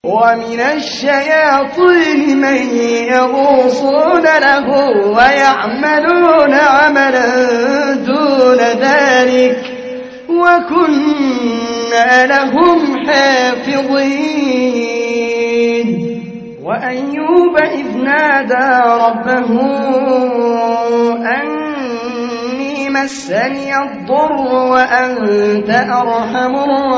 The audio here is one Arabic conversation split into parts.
ومن الشياطين من يغوصون له ويعملون عملا دون ذلك وكنا لهم حافظين. وأيوب إذ نادى ربه أني مسني الضر وأنت أرحم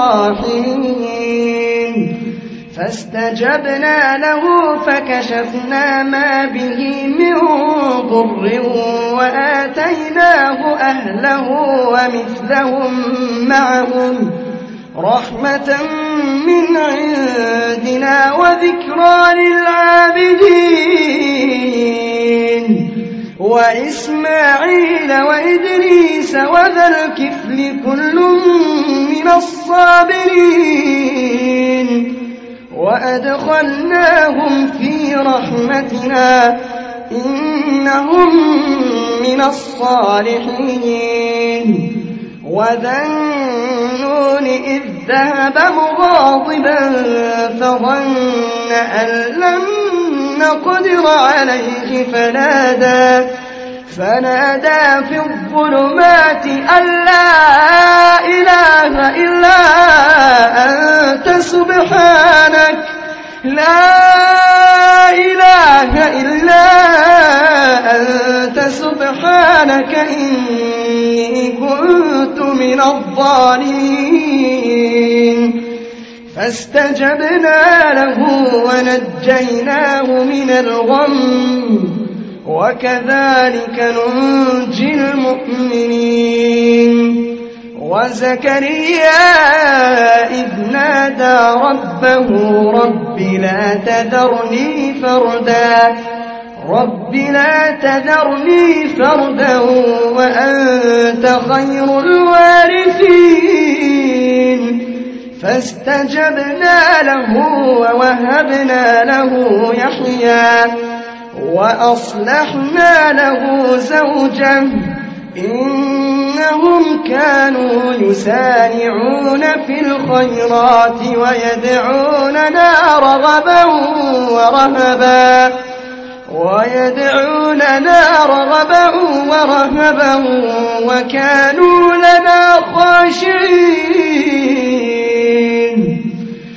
الراحمين فاستجبنا له فكشفنا ما به من ضر وآتيناه أهله ومثلهم معهم رحمة من عندنا وذكرى للعابدين. وإسماعيل وإدريس وذا الكفل كل من الصابرين وأدخلناهم في رحمتنا إنهم من الصالحين. وذا النون إذ ذهب مغاضبا فظن أن لن نقدر عليه فنادى في الظلمات أن لا إله إلا أنت سبحانك لا إله إلا أنت سبحانك إني كنت من الظالمين. فاستجبنا له ونجيناه من الغم وكذلك ننجي المؤمنين. وزكريا إذ نادى ربه رب لا تذرني فردا وأنت خير الوارثين فاستجبنا له ووهبنا له يحيى وأصلحنا له زوجه إنهم كانوا يسارعون في الخيرات ويدعوننا رغبا ورهبا وكانوا لنا خاشعين.